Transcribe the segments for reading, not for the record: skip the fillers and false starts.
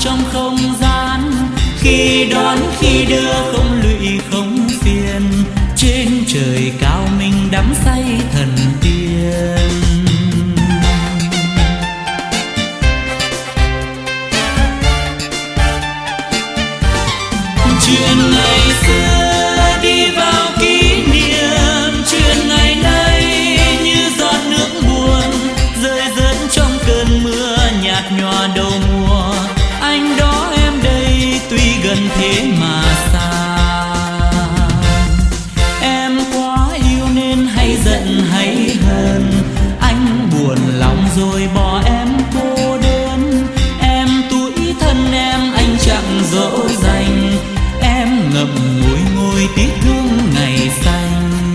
trong không gian, khi đón khi đưa không lụy không phiền, trên trời cao mình đắm say thần tiên. Chuyện ngày xưa đi vào kỷ niệm, chuyện ngày nay như giọt nước buồn rơi rớt trong cơn mưa nhạt nhòa đầu mùa. Anh đó em đây tuy gần thế mà xa, em quá yêu nên hay giận hay hờn, anh buồn lòng rồi bỏ em cô đơn. Em tủi thân em anh chẳng dỗ dành, em ngậm ngùi ngồi tiếc thương ngày xanh.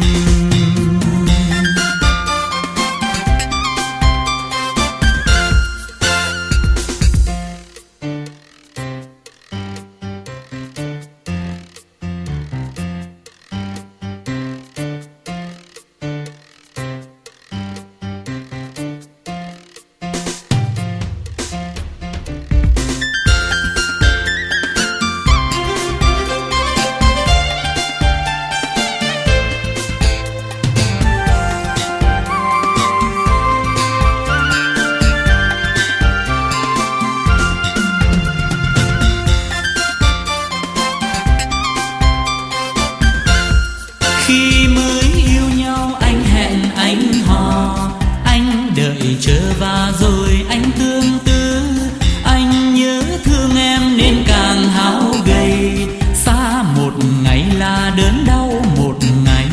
Khi mới yêu nhau anh hẹn anh hò, anh đợi chờ và rồi anh tương tư. Anh nhớ thương em nên càng háo gầy, xa một ngày là đớn đau một ngày.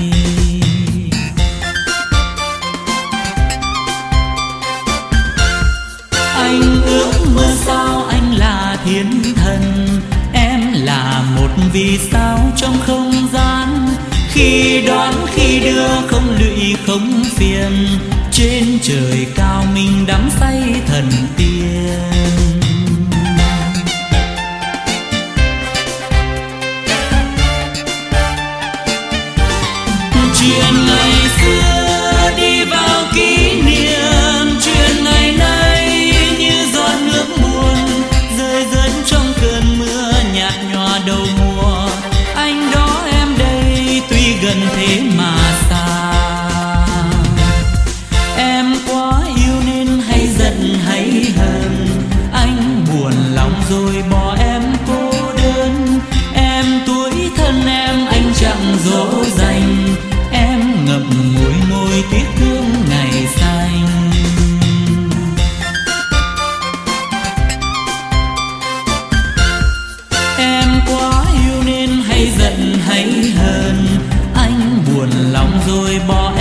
Anh ước mơ sao anh là thiên thần, em là một vì sao trong không gian, khi đón khi đưa không lụy không phiền, trên trời cao mình đắm say thần tiên. Chuyện ngày xưa đi vào kỷ niệm, chuyện ngày nay như giọt nước buồn rơi rớt trong cơn mưa nhạt nhòa đầu mùa. Anh đó em đây tuy gần thế mà xa, em quá yêu nên hay giận hay hờn, anh buồn lòng rồi bỏ em cô đơn. Em tủi thân em anh chẳng dỗ dành, em ngậm ngùi ngồi tiếc thương ngày xanh. Em quá yêu nên hay giận hay hờn, anh buồn lòng rồi bỏ